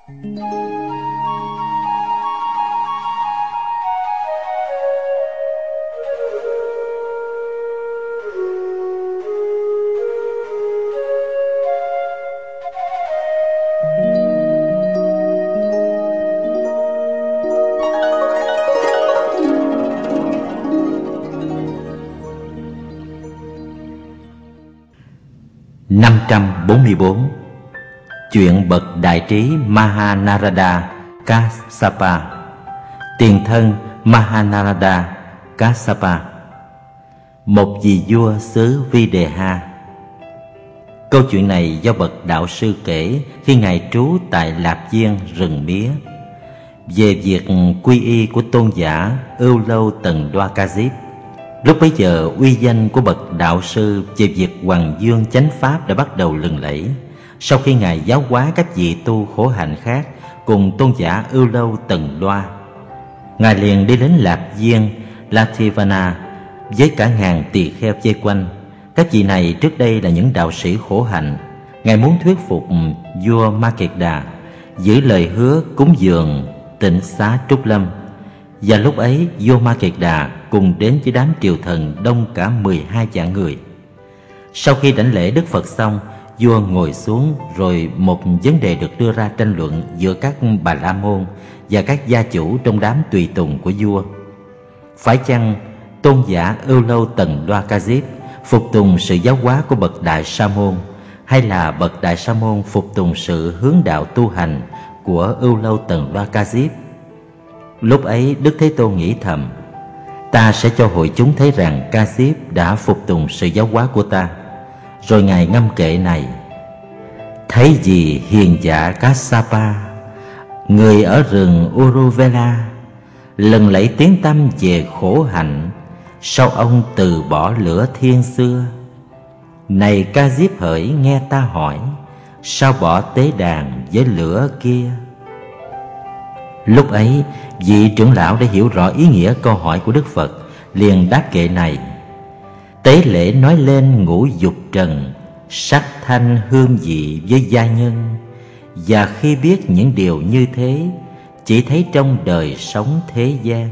544. Chuyện bậc đại trí Mahanarada Kassapa. Tiền thân Mahanarada Kassapa, một vị vua xứ Videha. Câu chuyện này do bậc đạo sư kể khi ngài trú tại Lạp Viên rừng mía, về việc quy y của tôn giả Ưu Lâu Tần Đoa Ca Diếp. Lúc bấy giờ uy danh của bậc đạo sư về việc hoằng dương chánh pháp đã bắt đầu lừng lẫy. Sau khi ngài giáo hóa các vị tu khổ hạnh khác cùng tôn giả Ưu Lâu Tần Đoa, ngài liền đi đến Lạp Viên Lathivana với cả ngàn tỳ kheo vây quanh. Các vị này trước đây là những đạo sĩ khổ hạnh. Ngài muốn thuyết phục vua Ma Kiệt Đà giữ lời hứa cúng dường tịnh xá Trúc Lâm. Và lúc ấy vua Ma Kiệt Đà cùng đến với đám triều thần đông cả 12 vạn người. Sau khi đảnh lễ Đức Phật xong, vua ngồi xuống, rồi một vấn đề được đưa ra tranh luận giữa các Bà La Môn và các gia chủ trong đám tùy tùng của vua. Phải chăng tôn giả Ưu Lâu Tần Đoa Ca Diếp phục tùng sự giáo hóa của bậc Đại Sa Môn, hay là bậc Đại Sa Môn phục tùng sự hướng đạo tu hành của Ưu Lâu Tần Đoa Ca Diếp? Lúc ấy Đức Thế Tôn nghĩ thầm: ta sẽ cho hội chúng thấy rằng Ca Diếp đã phục tùng sự giáo hóa của ta. Rồi ngài ngâm kệ này: thấy gì hiền giả Kassapa, người ở rừng Uruvela, lần lẫy tiếng tăm về khổ hạnh, sao ông từ bỏ lửa thiên xưa? Này Ca Diếp hỡi nghe ta hỏi, sao bỏ tế đàn với lửa kia? Lúc ấy vị trưởng lão đã hiểu rõ ý nghĩa câu hỏi của Đức Phật, liền đáp kệ này: tế lễ nói lên ngũ dục trần, sắc thanh hương vị với gia nhân. Và khi biết những điều như thế, chỉ thấy trong đời sống thế gian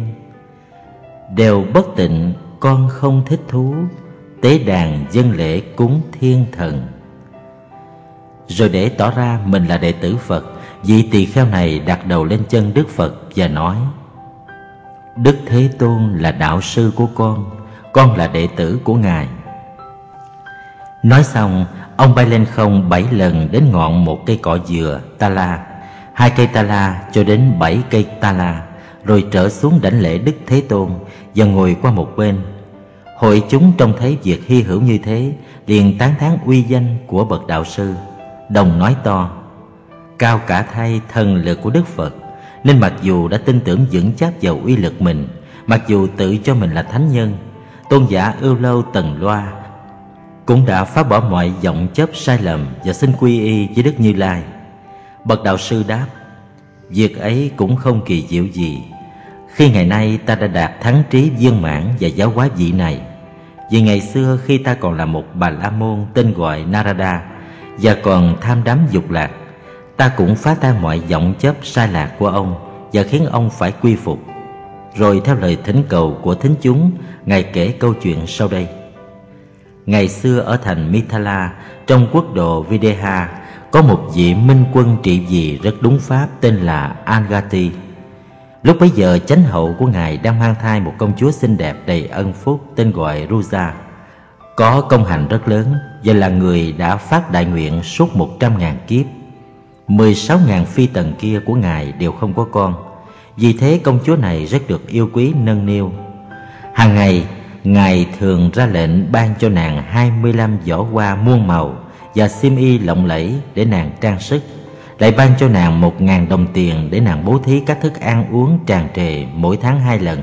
đều bất tịnh, con không thích thú, tế đàn dâng lễ cúng thiên thần. Rồi để tỏ ra mình là đệ tử Phật, vị tỳ kheo này đặt đầu lên chân Đức Phật và nói: Đức Thế Tôn là đạo sư của con là đệ tử của ngài. Nói xong, ông bay lên không 7 lần đến ngọn một cây cọ dừa Tala, 2 cây Tala cho đến 7 cây Tala, rồi trở xuống đảnh lễ Đức Thế Tôn và ngồi qua một bên. Hội chúng trông thấy việc hy hữu như thế, liền tán thán uy danh của bậc đạo sư, đồng nói to: cao cả thay thần lực của Đức Phật, nên mặc dù đã tin tưởng vững chắc vào uy lực mình, mặc dù tự cho mình là thánh nhân, tôn giả Ưu Lâu Tần Loa cũng đã phá bỏ mọi vọng chấp sai lầm và xin quy y với Đức Như Lai. Bậc đạo sư đáp: việc ấy cũng không kỳ diệu gì. Khi ngày nay ta đã đạt thắng trí viên mãn và giáo hóa vị này. Vì ngày xưa khi ta còn là một Bà La Môn tên gọi Narada và còn tham đắm dục lạc, ta cũng phá tan mọi vọng chấp sai lạc của ông và khiến ông phải quy phục. Rồi theo lời thỉnh cầu của thính chúng, ngài kể câu chuyện sau đây. Ngày xưa ở thành Mithala trong quốc độ Videha, có một vị minh quân trị vì rất đúng pháp tên là Angati. Lúc bấy giờ chánh hậu của ngài đang mang thai một công chúa xinh đẹp đầy ân phúc tên gọi Ruja, có công hạnh rất lớn và là người đã phát đại nguyện suốt 100.000 kiếp. 16.000 phi tần kia của ngài đều không có con. Vì thế công chúa này rất được yêu quý nâng niu. Hàng ngày ngài thường ra lệnh ban cho nàng 25 giỏ hoa muôn màu và xiêm y lộng lẫy để nàng trang sức, lại ban cho nàng 1.000 đồng tiền để nàng bố thí các thức ăn uống tràn trề mỗi tháng 2 lần.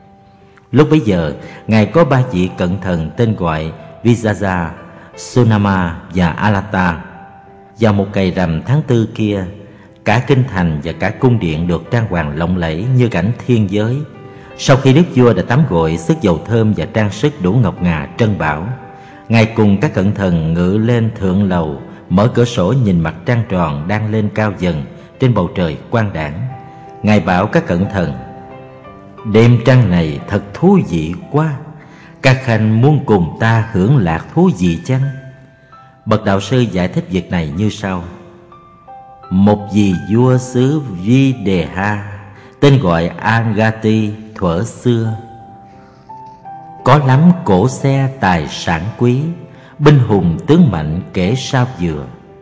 Lúc bấy giờ ngài có 3 vị cận thần tên gọi Vijaja, Sunama và Alata. Vào một ngày rằm tháng 4 kia, cả kinh thành và cả cung điện được trang hoàng lộng lẫy như cảnh thiên giới. Sau khi đức vua đã tắm gội, sức dầu thơm và trang sức đủ ngọc ngà trân bảo, ngài cùng các cận thần ngự lên thượng lầu, mở cửa sổ nhìn mặt trăng tròn đang lên cao dần trên bầu trời quang đãng. Ngài bảo các cẩn thần: đêm trăng này thật thú vị quá, các khanh muốn cùng ta hưởng lạc thú vị chăng? Bậc đạo sư giải thích việc này như sau: một vị vua xứ Videha tên gọi Angati thuở xưa, có lắm cỗ xe tài sản quý, binh hùng tướng mạnh kể sao vừa.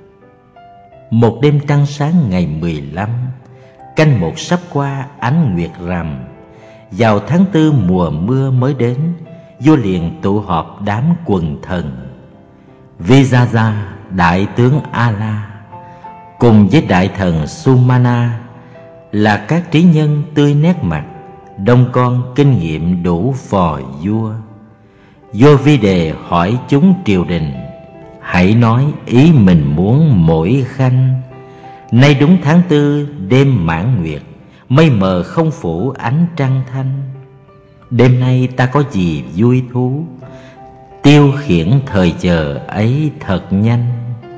Một đêm trăng sáng ngày 15, canh một sắp qua ánh nguyệt rằm, vào tháng 4 mùa mưa mới đến, vua liền tụ họp đám quần thần. Vijaja đại tướng Ala cùng với đại thần Sumana là các trí nhân tươi nét mặt, đông con kinh nghiệm đủ phò vua. Vua Vi Đề hỏi chúng triều đình: hãy nói ý mình muốn mỗi khanh. Nay đúng tháng 4 đêm mãn nguyệt, mây mờ không phủ ánh trăng thanh. Đêm nay ta có gì vui thú, tiêu khiển thời giờ ấy thật nhanh.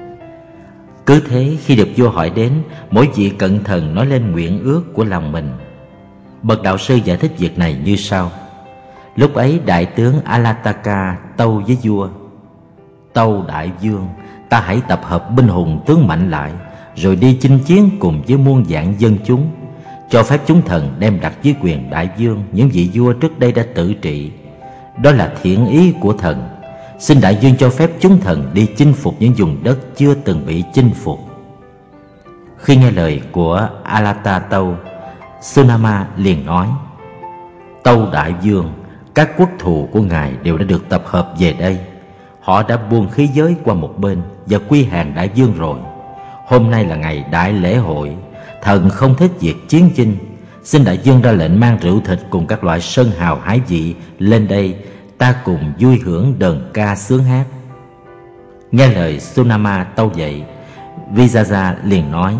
Cứ thế khi được vua hỏi đến, mỗi vị cận thần nói lên nguyện ước của lòng mình. Bậc đạo sư giải thích việc này như sau: lúc ấy đại tướng Alataka tâu với vua: tâu đại vương, ta hãy tập hợp binh hùng tướng mạnh lại, rồi đi chinh chiến cùng với muôn vạn dân chúng, cho phép chúng thần đem đặt dưới quyền đại vương những vị vua trước đây đã tự trị. Đó là thiện ý của thần. Xin đại vương cho phép chúng thần đi chinh phục những vùng đất chưa từng bị chinh phục. Khi nghe lời của Alata tâu, Sunama liền nói: tâu đại vương, các quốc thù của ngài đều đã được tập hợp về đây. Họ đã buông khí giới qua một bên và quy hàng đại vương rồi. Hôm nay là ngày đại lễ hội, thần không thích việc chiến chinh. Xin đại vương ra lệnh mang rượu thịt cùng các loại sơn hào hải vị lên đây, ta cùng vui hưởng đờn ca sướng hát. Nghe lời Sunama tâu vậy, Vijaja liền nói: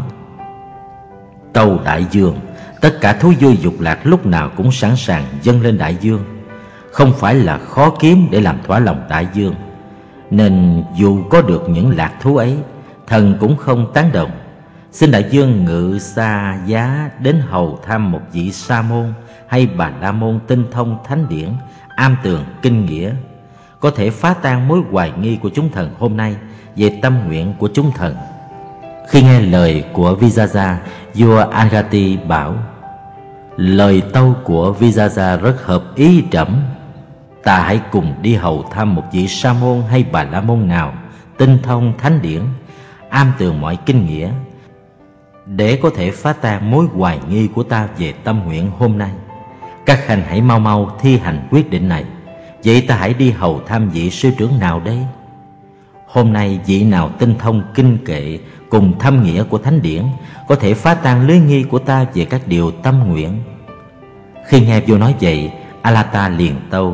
tâu đại vương, tất cả thú vui dục lạc lúc nào cũng sẵn sàng dâng lên đại vương. Không phải là khó kiếm để làm thỏa lòng đại vương, nên dù có được những lạc thú ấy, thần cũng không tán đồng. Xin đại vương ngự xa giá đến hầu thăm một vị sa môn hay bà la môn tinh thông thánh điển, am tường kinh nghĩa, có thể phá tan mối hoài nghi của chúng thần hôm nay về tâm nguyện của chúng thần. Khi nghe lời của Vijaja, vua Angati bảo: lời tâu của Vijaja rất hợp ý trẫm. Ta hãy cùng đi hầu thăm một vị sa môn hay bà la môn nào tinh thông thánh điển, am tường mọi kinh nghĩa, để có thể phá tan mối hoài nghi của ta về tâm nguyện hôm nay. Các khanh hãy mau mau thi hành quyết định này. Vậy ta hãy đi hầu thăm vị sư trưởng nào đây? Hôm nay vị nào tinh thông kinh kệ cùng thâm nghĩa của thánh điển, có thể phá tan lưới nghi của ta về các điều tâm nguyện. Khi nghe vua nói vậy, Alata liền tâu: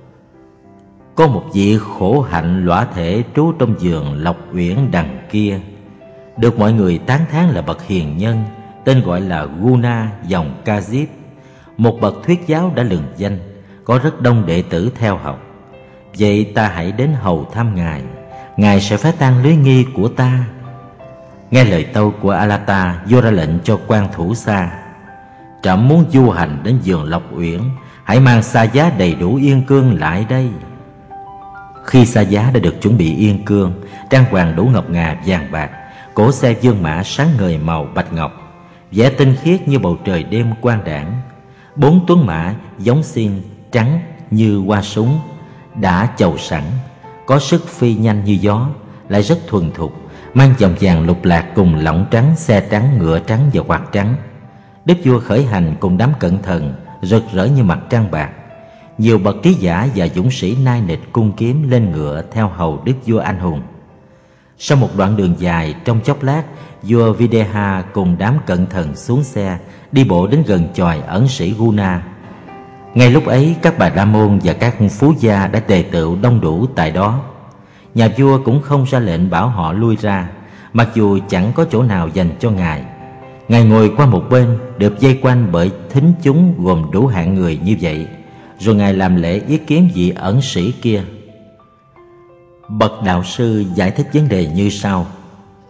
có một vị khổ hạnh lõa thể trú trong vườn Lộc Uyển đằng kia, được mọi người tán thán là bậc hiền nhân, tên gọi là Guna dòng Kajip, một bậc thuyết giáo đã lừng danh, có rất đông đệ tử theo học. Vậy ta hãy đến hầu thăm ngài, ngài sẽ phá tan lưới nghi của ta. Nghe lời tâu của Alata, vua ra lệnh cho quan thủ xa: trẫm muốn du hành đến vườn Lộc Uyển, hãy mang xa giá đầy đủ yên cương lại đây. Khi xa giá đã được chuẩn bị yên cương, trang hoàng đủ ngọc ngà vàng bạc, cỗ xe dương mã sáng ngời màu bạch ngọc, vẻ tinh khiết như bầu trời đêm quang đãng. 4 tuấn mã giống xiên trắng như hoa súng, đã chầu sẵn, có sức phi nhanh như gió, lại rất thuần thục, mang vòng vàng lục lạc cùng lọng trắng, xe trắng, ngựa trắng và quạt trắng. Đức vua khởi hành cùng đám cận thần rực rỡ như mặt trăng bạc. Nhiều bậc trí giả và dũng sĩ nai nịch cung kiếm lên ngựa theo hầu đức vua anh hùng. Sau một đoạn đường dài, trong chốc lát, vua Videha cùng đám cận thần xuống xe, đi bộ đến gần chòi ẩn sĩ Guna. Ngay lúc ấy, các bà la môn và các phú gia đã tề tựu đông đủ tại đó. Nhà vua cũng không ra lệnh bảo họ lui ra, mặc dù chẳng có chỗ nào dành cho ngài. Ngài ngồi qua một bên, được vây quanh bởi thính chúng gồm đủ hạng người như vậy. Rồi ngài làm lễ yết kiến vị ẩn sĩ kia. Bậc đạo sư giải thích vấn đề như sau: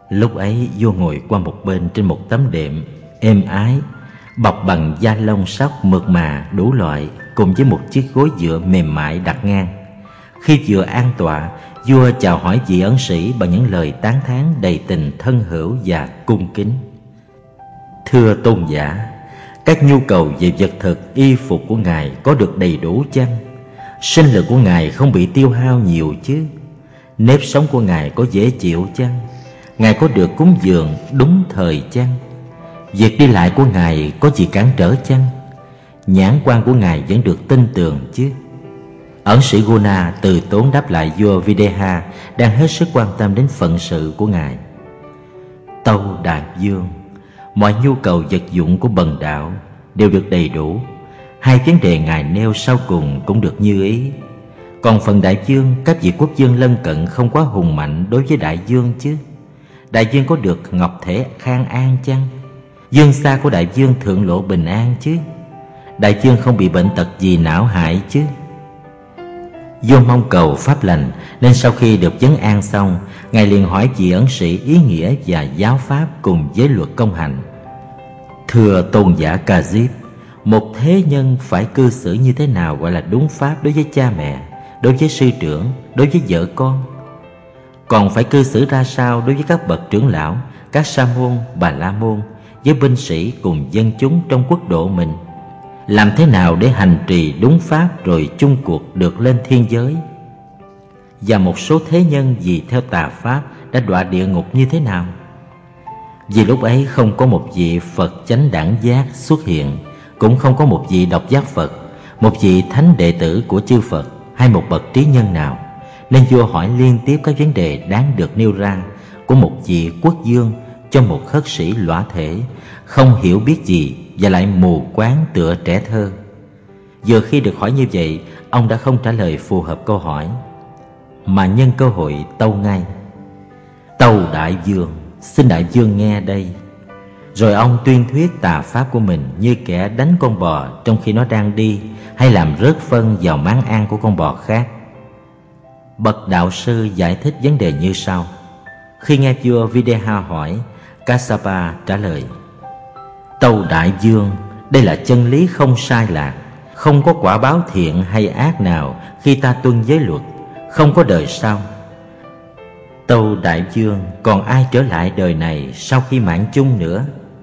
Lúc ấy vua ngồi qua một bên trên một tấm đệm êm ái, bọc bằng da lông sóc mượt mà đủ loại, cùng với một chiếc gối dựa mềm mại đặt ngang. Khi vừa an tọa, vua chào hỏi vị ẩn sĩ bằng những lời tán thán đầy tình thân hữu và cung kính. Thưa tôn giả, các nhu cầu về vật thực, y phục của ngài có được đầy đủ chăng? Sinh lực của ngài không bị tiêu hao nhiều chứ? Nếp sống của ngài có dễ chịu chăng? Ngài có được cúng dường đúng thời chăng? Việc đi lại của ngài có gì cản trở chăng? Nhãn quan của ngài vẫn được tin tưởng chứ? Ẩn sĩ Guna từ tốn đáp lại vua Videha đang hết sức quan tâm đến phận sự của ngài. Tâu đại vương, mọi nhu cầu vật dụng của bần đạo đều được đầy đủ. Hai vấn đề ngài nêu sau cùng cũng được như ý. Còn phần đại vương, các vị quốc vương lân cận không quá hùng mạnh đối với đại vương chứ? Đại vương có được ngọc thể khang an chăng? Dương xa của đại vương thượng lộ bình an chứ? Đại vương không bị bệnh tật gì não hại chứ? Vua mong cầu pháp lành, nên sau khi được vấn an xong, ngài liền hỏi vị ẩn sĩ ý nghĩa và giáo pháp cùng với luật công hành. Thưa tôn giả Ca Diếp, một thế nhân phải cư xử như thế nào gọi là đúng pháp đối với cha mẹ, đối với sư trưởng, đối với vợ con? Còn phải cư xử ra sao đối với các bậc trưởng lão, các sa môn, bà la môn, với binh sĩ cùng dân chúng trong quốc độ mình? Làm thế nào để hành trì đúng pháp rồi chung cuộc được lên thiên giới? Và một số thế nhân vì theo tà pháp đã đọa địa ngục như thế nào? Vì lúc ấy không có một vị Phật chánh đẳng giác xuất hiện, cũng không có một vị độc giác Phật, một vị thánh đệ tử của chư Phật hay một bậc trí nhân nào. Nên vua hỏi liên tiếp các vấn đề đáng được nêu ra của một vị quốc vương cho một khất sĩ lõa thể, không hiểu biết gì và lại mù quáng tựa trẻ thơ. Vừa khi được hỏi như vậy, ông đã không trả lời phù hợp câu hỏi, mà nhân cơ hội tâu ngay. Tâu đại vương, xin đại vương nghe đây. Rồi ông tuyên thuyết tà pháp của mình như kẻ đánh con bò trong khi nó đang đi, hay làm rớt phân vào máng ăn của con bò khác. Bậc đạo sư giải thích vấn đề như sau. Khi nghe vua Videha hỏi, Kassapa trả lời: Tâu đại vương, đây là chân lý không sai lạc. Không có quả báo thiện hay ác nào khi ta tuân giới luật, không có đời sau. Tâu đại vương, còn ai trở lại đời này sau khi mạng chung nữa?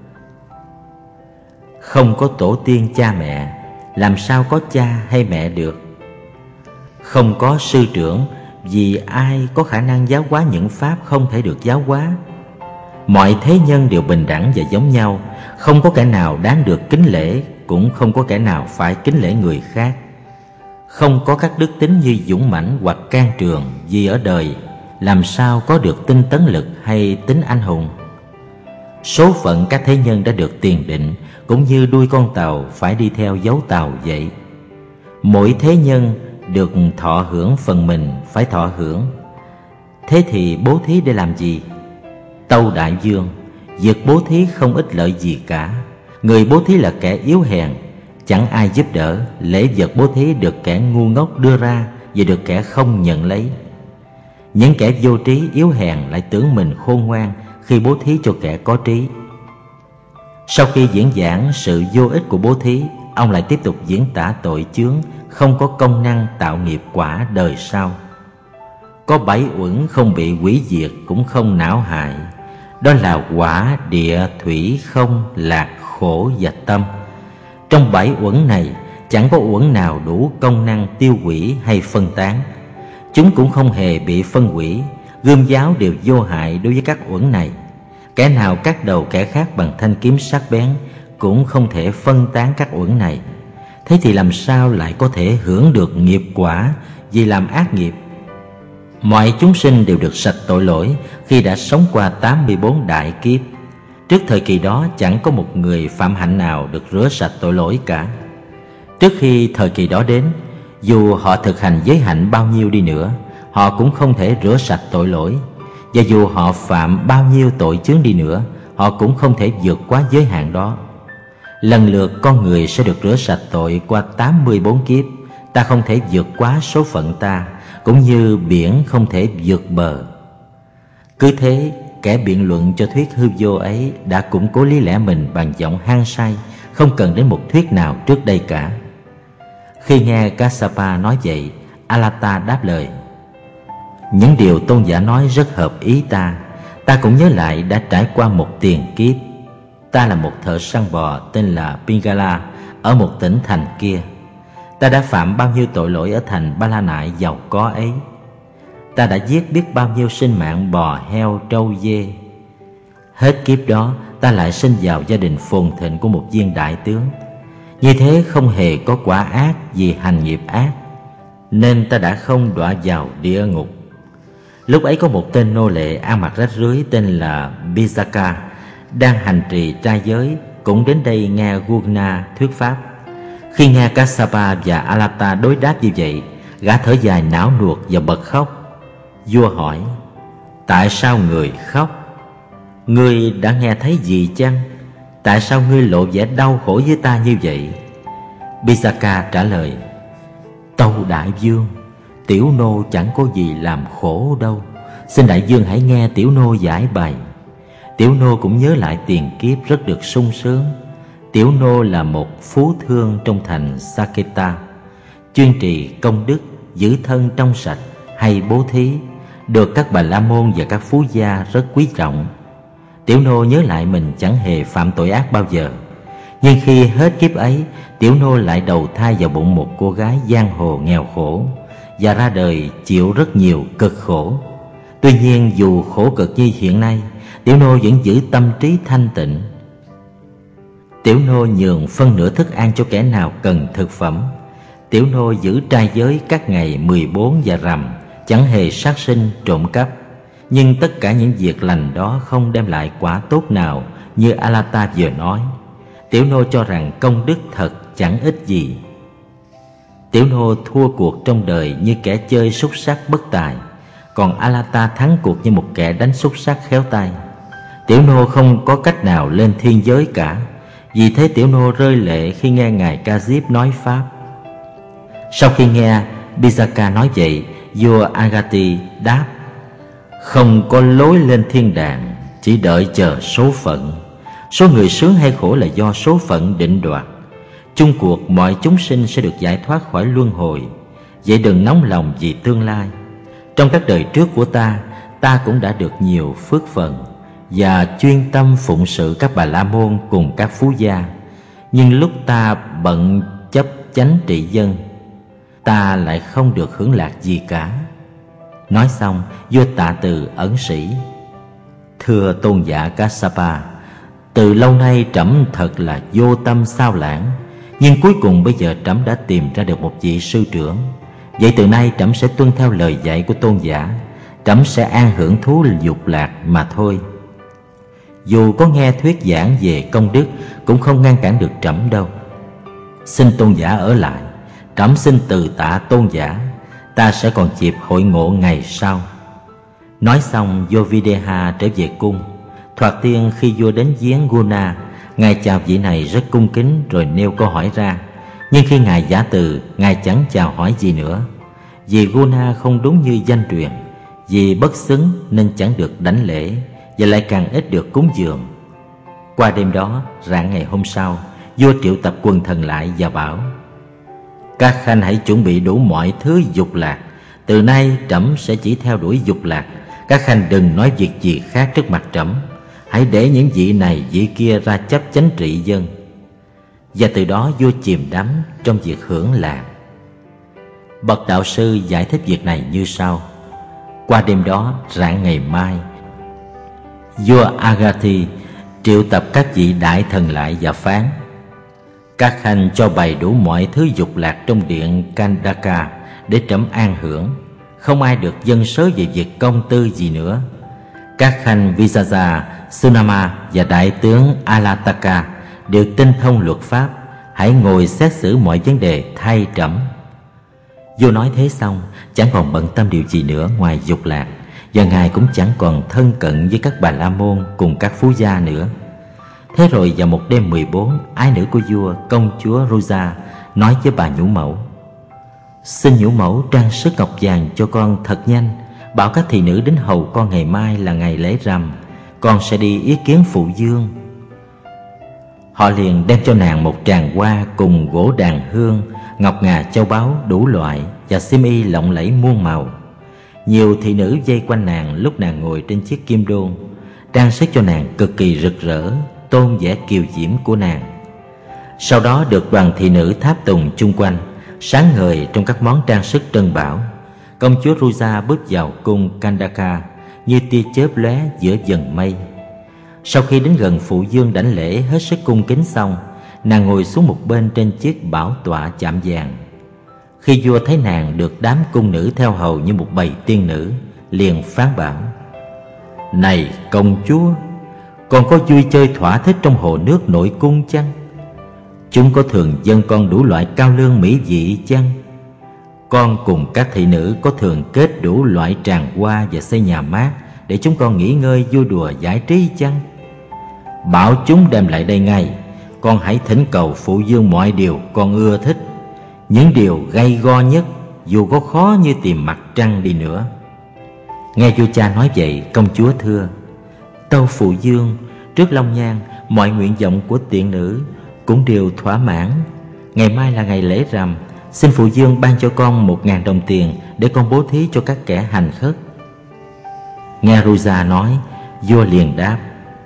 Không có tổ tiên cha mẹ, làm sao có cha hay mẹ được? Không có sư trưởng, vì ai có khả năng giáo hóa những pháp không thể được giáo hóa? Mọi thế nhân đều bình đẳng và giống nhau, không có kẻ nào đáng được kính lễ, cũng không có kẻ nào phải kính lễ người khác. Không có các đức tính như dũng mãnh hoặc can trường, vì ở đời làm sao có được tinh tấn lực hay tính anh hùng? Số phận các thế nhân đã được tiền định, cũng như đuôi con tàu phải đi theo dấu tàu vậy. Mỗi thế nhân được thọ hưởng phần mình phải thọ hưởng. Thế thì bố thí để làm gì? Tâu đại vương, việc bố thí không ích lợi gì cả. Người bố thí là kẻ yếu hèn, chẳng ai giúp đỡ. Lễ vật bố thí được kẻ ngu ngốc đưa ra và được kẻ không nhận lấy. Những kẻ vô trí yếu hèn lại tưởng mình khôn ngoan khi bố thí cho kẻ có trí. Sau khi diễn giảng sự vô ích của bố thí, ông lại tiếp tục diễn tả tội chướng không có công năng tạo nghiệp quả đời sau. Có 7 uẩn không bị hủy diệt cũng không não hại, đó là quả, địa, thủy, không, lạc, khổ và tâm. Trong 7 uẩn này chẳng có uẩn nào đủ công năng tiêu hủy hay phân tán. Chúng cũng không hề bị phân hủy. Gươm giáo đều vô hại đối với các uẩn này. Kẻ nào cắt đầu kẻ khác bằng thanh kiếm sắc bén cũng không thể phân tán các uẩn này. Thế thì làm sao lại có thể hưởng được nghiệp quả vì làm ác nghiệp? Mọi chúng sinh đều được sạch tội lỗi khi đã sống qua 84 đại kiếp. Trước thời kỳ đó chẳng có một người phạm hạnh nào được rửa sạch tội lỗi cả. Trước khi thời kỳ đó đến, dù họ thực hành giới hạnh bao nhiêu đi nữa, họ cũng không thể rửa sạch tội lỗi. Và dù họ phạm bao nhiêu tội chướng đi nữa, họ cũng không thể vượt qua giới hạn đó. Lần lượt con người sẽ được rửa sạch tội qua 84 kiếp. Ta không thể vượt quá số phận ta, cũng như biển không thể vượt bờ. Cứ thế, kẻ biện luận cho thuyết hư vô ấy đã củng cố lý lẽ mình bằng giọng hăng say, không cần đến một thuyết nào trước đây cả. Khi nghe Kassapa nói vậy, Alata đáp lời: những điều tôn giả nói rất hợp ý ta. Ta cũng nhớ lại đã trải qua một tiền kiếp. Ta là một thợ săn bò tên là Pingala ở một tỉnh thành kia. Ta đã phạm bao nhiêu tội lỗi ở thành Ba La Nại giàu có ấy. Ta đã giết biết bao nhiêu sinh mạng bò, heo, trâu, dê. Hết kiếp đó, ta lại sinh vào gia đình phồn thịnh của một viên đại tướng. Như thế không hề có quả ác vì hành nghiệp ác, nên ta đã không đọa vào địa ngục. Lúc ấy có một tên nô lệ ăn mặc rách rưới tên là Bisaka đang hành trì trai giới, cũng đến đây nghe Gurna thuyết pháp. Khi nghe Kassapa và Alata đối đáp như vậy, gã thở dài não nuột và bật khóc. Vua hỏi: tại sao người khóc? Ngươi đã nghe thấy gì chăng? Tại sao ngươi lộ vẻ đau khổ với ta như vậy? Bisaka trả lời: tâu đại vương, tiểu nô chẳng có gì làm khổ đâu. Xin đại vương hãy nghe tiểu nô giải bày. Tiểu nô cũng nhớ lại tiền kiếp rất được sung sướng. Tiểu nô là một phú thương trong thành Saketa, chuyên trì công đức, giữ thân trong sạch, hay bố thí, được các bà la môn và các phú gia rất quý trọng. Tiểu nô nhớ lại mình chẳng hề phạm tội ác bao giờ. Nhưng khi hết kiếp ấy, tiểu nô lại đầu thai vào bụng một cô gái giang hồ nghèo khổ và ra đời chịu rất nhiều cực khổ. Tuy nhiên dù khổ cực như hiện nay, tiểu nô vẫn giữ tâm trí thanh tịnh. Tiểu nô nhường phân nửa thức ăn cho kẻ nào cần thực phẩm. Tiểu nô giữ trai giới các ngày 14 và rằm, chẳng hề sát sinh trộm cắp. Nhưng tất cả những việc lành đó không đem lại quả tốt nào như Alata vừa nói. Tiểu nô cho rằng công đức thật chẳng ích gì. Tiểu nô thua cuộc trong đời như kẻ chơi xúc sắc bất tài, còn Alata thắng cuộc như một kẻ đánh xúc sắc khéo tay. Tiểu nô không có cách nào lên thiên giới cả. Vì thế tiểu nô rơi lệ khi nghe ngài Kazip nói pháp. Sau khi nghe Bisaka nói vậy, vua Agati đáp: không có lối lên thiên đàng, chỉ đợi chờ số phận. Số người sướng hay khổ là do số phận định đoạt. Chung cuộc mọi chúng sinh sẽ được giải thoát khỏi luân hồi. Vậy đừng nóng lòng vì tương lai. Trong các đời trước của ta cũng đã được nhiều phước phần và chuyên tâm phụng sự các bà la môn cùng các phú gia. Nhưng lúc ta bận chấp chánh trị dân, ta lại không được hưởng lạc gì cả. Nói xong, vua tạ từ ẩn sĩ: thưa tôn giả Kassapa, từ lâu nay trẫm thật là vô tâm sao lãng, nhưng cuối cùng bây giờ trẫm đã tìm ra được một vị sư trưởng. Vậy từ nay trẫm sẽ tuân theo lời dạy của tôn giả. Trẫm sẽ an hưởng thú dục lạc mà thôi. Dù có nghe thuyết giảng về công đức cũng không ngăn cản được trẫm đâu. Xin tôn giả ở lại. Trẫm xin từ tạ tôn giả. Ta sẽ còn dịp hội ngộ ngày sau. Nói xong, vua Videha trở về cung. Thoạt tiên khi vua đến viếng Guna, ngài chào vị này rất cung kính rồi nêu câu hỏi ra. Nhưng khi ngài giả từ, ngài chẳng chào hỏi gì nữa. Vì Guna không đúng như danh truyền, vì bất xứng nên chẳng được đảnh lễ, và lại càng ít được cúng dường. Qua đêm đó, rạng ngày hôm sau, vua triệu tập quần thần lại và bảo: các khanh hãy chuẩn bị đủ mọi thứ dục lạc. Từ nay trẫm sẽ chỉ theo đuổi dục lạc. Các khanh đừng nói việc gì khác trước mặt trẫm. Hãy để những vị này vị kia ra chấp chánh trị dân. Và từ đó vua chìm đắm trong việc hưởng lạc. Bậc đạo sư giải thích việc này như sau: qua đêm đó, rạng ngày mai, vua Agati triệu tập các vị đại thần lại và phán: các khanh cho bày đủ mọi thứ dục lạc trong điện Kandaka để trẫm an hưởng. Không ai được dâng sớ về việc công tư gì nữa. Các khanh Visaja, Sunama và đại tướng Alataka đều tinh thông luật pháp. Hãy ngồi xét xử mọi vấn đề thay trẫm. Vua nói thế xong, chẳng còn bận tâm điều gì nữa ngoài dục lạc, và ngài cũng chẳng còn thân cận với các bà la môn cùng các phú gia nữa. Thế rồi vào một đêm 14, ái nữ của vua, công chúa Ruja, nói với bà nhũ mẫu: xin nhũ mẫu trang sức ngọc vàng cho con thật nhanh, bảo các thị nữ đến hầu con ngày mai là ngày lễ rằm, con sẽ đi ý kiến phụ vương. Họ liền đem cho nàng một tràng hoa cùng gỗ đàn hương, ngọc ngà châu báu đủ loại và xiêm y lộng lẫy muôn màu. Nhiều thị nữ vây quanh nàng lúc nàng ngồi trên chiếc kim đôn, trang sức cho nàng cực kỳ rực rỡ, tôn vẻ kiều diễm của nàng. Sau đó được đoàn thị nữ tháp tùng chung quanh, sáng ngời trong các món trang sức trân bảo. Công chúa Ruja bước vào cung Kandaka như tia chớp lóe giữa dần mây. Sau khi đến gần phụ vương đảnh lễ hết sức cung kính xong, nàng ngồi xuống một bên trên chiếc bảo tọa chạm vàng. Khi vua thấy nàng được đám cung nữ theo hầu như một bầy tiên nữ, liền phán bảo: Này công chúa, con có vui chơi thỏa thích trong hồ nước nội cung chăng? Chúng có thường dâng con đủ loại cao lương mỹ vị chăng? Con cùng các thị nữ có thường kết đủ loại tràng hoa và xây nhà mát để chúng con nghỉ ngơi vui đùa giải trí chăng? Bảo chúng đem lại đây ngay. Con hãy thỉnh cầu phụ vương mọi điều con ưa thích, những điều gay go nhất, dù có khó như tìm mặt trăng đi nữa. Nghe vua cha nói vậy, công chúa thưa: Tâu phụ vương, trước long nhang, mọi nguyện vọng của tiện nữ cũng đều thỏa mãn. Ngày mai là ngày lễ rằm, xin phụ vương ban cho con 1.000 đồng tiền để con bố thí cho các kẻ hành khất. Nghe Ruja nói, vua liền đáp: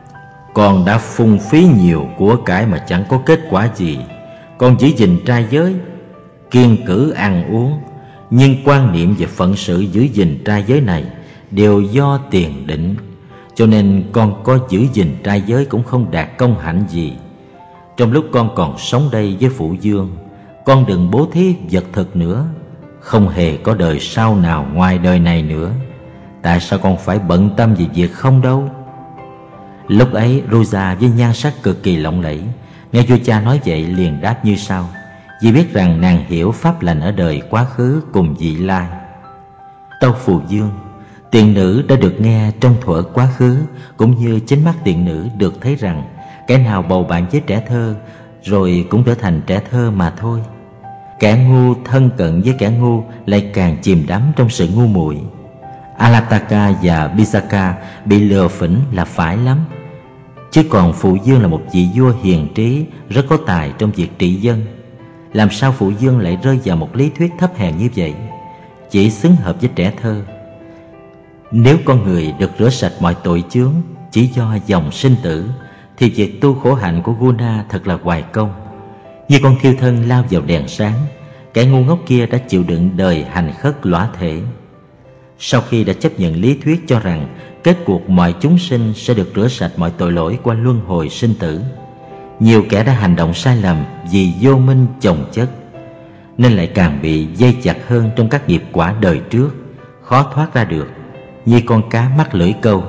Con đã phung phí nhiều của cải mà chẳng có kết quả gì. Con giữ gìn trai giới, kiêng cữ ăn uống, nhưng quan niệm về phận sự giữ gìn trai giới này đều do tiền định, cho nên con có giữ gìn trai giới cũng không đạt công hạnh gì. Trong lúc con còn sống đây với phụ vương, con đừng bố thí vật thực nữa. Không hề có đời sau nào ngoài đời này nữa. Tại sao con phải bận tâm về việc không đâu? Lúc ấy Ruja với nhan sắc cực kỳ lộng lẫy, nghe vua cha nói vậy liền đáp như sau, vì biết rằng nàng hiểu pháp lành ở đời quá khứ cùng vị lai. Tâu phụ vương, tiện nữ đã được nghe trong thuở quá khứ, cũng như chính mắt tiện nữ được thấy rằng kẻ nào bầu bạn với trẻ thơ rồi cũng trở thành trẻ thơ mà thôi. Kẻ ngu thân cận với kẻ ngu lại càng chìm đắm trong sự ngu muội. Alataka và Bisaka bị lừa phỉnh là phải lắm, chứ còn phụ vương là một vị vua hiền trí, rất có tài trong việc trị dân. Làm sao phụ vương lại rơi vào một lý thuyết thấp hèn như vậy, chỉ xứng hợp với trẻ thơ? Nếu con người được rửa sạch mọi tội chướng chỉ do dòng sinh tử, thì việc tu khổ hạnh của Guna thật là hoài công. Như con thiêu thân lao vào đèn sáng, kẻ ngu ngốc kia đã chịu đựng đời hành khất lõa thể. Sau khi đã chấp nhận lý thuyết cho rằng kết cuộc mọi chúng sinh sẽ được rửa sạch mọi tội lỗi qua luân hồi sinh tử, nhiều kẻ đã hành động sai lầm vì vô minh chồng chất, nên lại càng bị dây chặt hơn trong các nghiệp quả đời trước, khó thoát ra được, như con cá mắc lưỡi câu.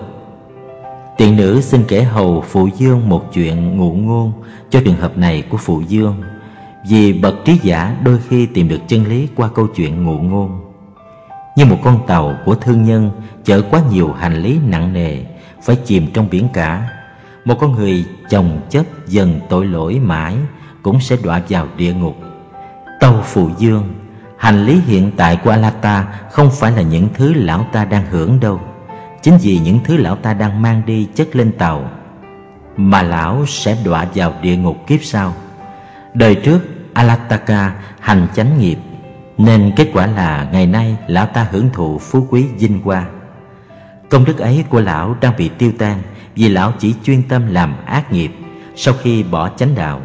Tiện nữ xin kể hầu phụ vương một chuyện ngụ ngôn cho trường hợp này của phụ vương, vì bậc trí giả đôi khi tìm được chân lý qua câu chuyện ngụ ngôn. Như một con tàu của thương nhân chở quá nhiều hành lý nặng nề, phải chìm trong biển cả, một con người chồng chất dần tội lỗi mãi cũng sẽ đọa vào địa ngục. Tâu phụ vương, hành lý hiện tại của Alata không phải là những thứ lão ta đang hưởng đâu. Chính vì những thứ lão ta đang mang đi chất lên tàu mà lão sẽ đọa vào địa ngục kiếp sau. Đời trước Alataka hành chánh nghiệp, nên kết quả là ngày nay lão ta hưởng thụ phú quý vinh hoa. Công đức ấy của lão đang bị tiêu tan vì lão chỉ chuyên tâm làm ác nghiệp. Sau khi bỏ chánh đạo,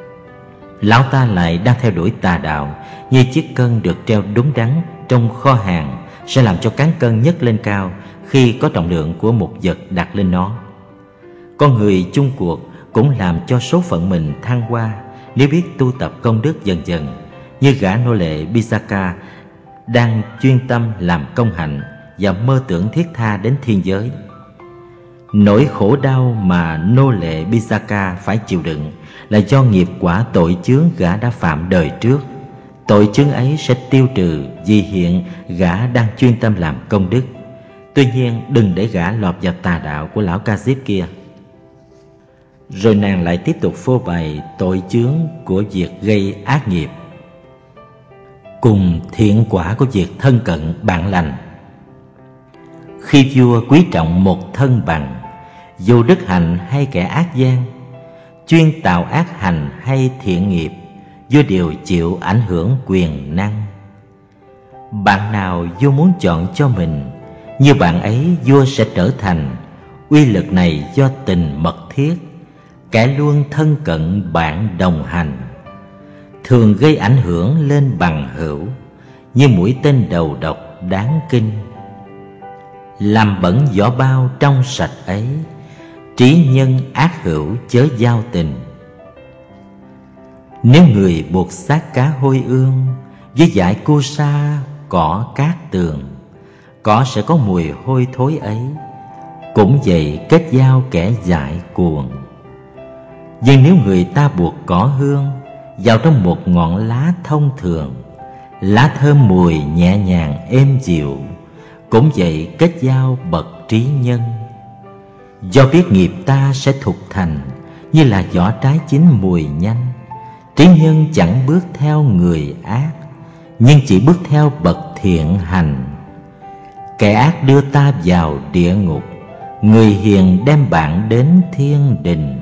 lão ta lại đang theo đuổi tà đạo, như chiếc cân được treo đúng đắn trong kho hàng sẽ làm cho cán cân nhấc lên cao khi có trọng lượng của một vật đặt lên nó. Con người chung cuộc cũng làm cho số phận mình thăng hoa nếu biết tu tập công đức dần dần, như gã nô lệ Bisaka đang chuyên tâm làm công hạnh và mơ tưởng thiết tha đến thiên giới. Nỗi khổ đau mà nô lệ Bisaka phải chịu đựng là do nghiệp quả tội chướng gã đã phạm đời trước. Tội chướng ấy sẽ tiêu trừ vì hiện gã đang chuyên tâm làm công đức. Tuy nhiên đừng để gã lọt vào tà đạo của lão Kazip kia. Rồi nàng lại tiếp tục phô bày tội chướng của việc gây ác nghiệp cùng thiện quả của việc thân cận bạn lành. Khi vua quý trọng một thân bằng, dù đức hạnh hay kẻ ác gian, chuyên tạo ác hành hay thiện nghiệp, vua đều chịu ảnh hưởng quyền năng. Bạn nào vua muốn chọn cho mình, như bạn ấy vua sẽ trở thành. Uy lực này do tình mật thiết, kẻ luôn thân cận bạn đồng hành, thường gây ảnh hưởng lên bằng hữu, như mũi tên đầu độc đáng kinh. Làm bẩn vỏ bao trong sạch ấy, trí nhân ác hữu chớ giao tình. Nếu người buộc xác cá hôi ương, với dải cua sa cỏ cát tường, cỏ sẽ có mùi hôi thối ấy. Cũng vậy kết giao kẻ dại cuồng. Nhưng nếu người ta buộc cỏ hương vào trong một ngọn lá thông thường, lá thơm mùi nhẹ nhàng êm dịu, cũng vậy kết giao bậc trí nhân. Do biết nghiệp ta sẽ thục thành, như là vỏ trái chín mùi nhanh. Trí nhân chẳng bước theo người ác, nhưng chỉ bước theo bậc thiện hành. Kẻ ác đưa ta vào địa ngục, người hiền đem bạn đến thiên đình.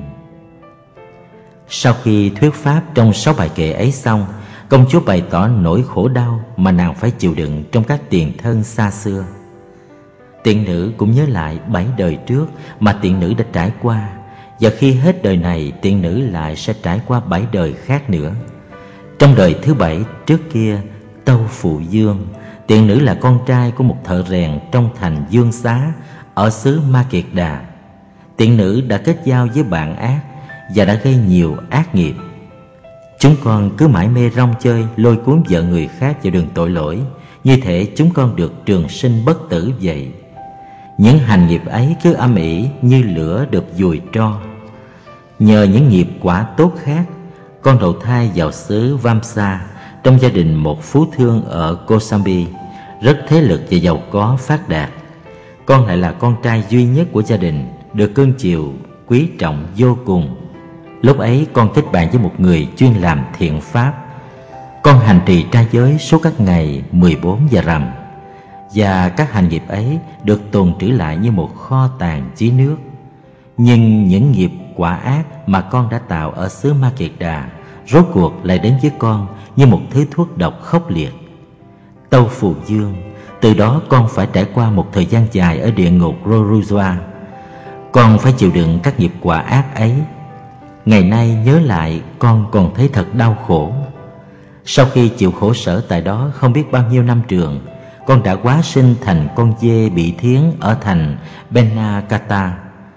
Sau khi thuyết pháp trong 6 bài kệ ấy xong, công chúa bày tỏ nỗi khổ đau mà nàng phải chịu đựng trong các tiền thân xa xưa. Tiện nữ cũng nhớ lại 7 đời trước mà tiện nữ đã trải qua, và khi hết đời này, tiện nữ lại sẽ trải qua 7 đời khác nữa. Trong đời thứ 7 trước kia, Tâu Phụ Dương, tiện nữ là con trai của một thợ rèn trong thành Dương Xá ở xứ Ma Kiệt Đà. Tiện nữ đã kết giao với bạn ác và đã gây nhiều ác nghiệp. Chúng con cứ mải mê rong chơi, lôi cuốn vợ người khác vào đường tội lỗi, như thể chúng con được trường sinh bất tử vậy. Những hành nghiệp ấy cứ âm ỉ như lửa được dùi tro. Nhờ những nghiệp quả tốt khác, con đầu thai vào xứ Vamsa trong gia đình một phú thương ở Kosambi, rất thế lực và giàu có phát đạt. Con lại là con trai duy nhất của gia đình, được cưng chiều quý trọng vô cùng. Lúc ấy con kết bạn với một người chuyên làm thiện pháp. Con hành trì trai giới suốt các ngày 14 và rằm, và các hành nghiệp ấy được tồn trữ lại như một kho tàng chứa nước. Nhưng những nghiệp quả ác mà con đã tạo ở xứ Ma Kiệt Đà rốt cuộc lại đến với con như một thứ thuốc độc khốc liệt. Tâu Phù Dương, từ đó con phải trải qua một thời gian dài ở địa ngục Rorujwa. Con phải chịu đựng các nghiệp quả ác ấy. Ngày nay nhớ lại, con còn thấy thật đau khổ. Sau khi chịu khổ sở tại đó không biết bao nhiêu năm trường, con đã hóa sinh thành con dê bị thiến ở thành Benakata.